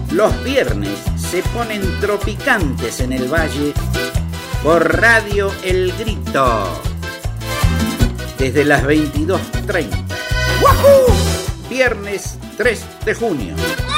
Los viernes se ponen tropicantes en el valle por Radio El Grito. Desde las 22:30. ¡Wahoo! Viernes 3 de junio.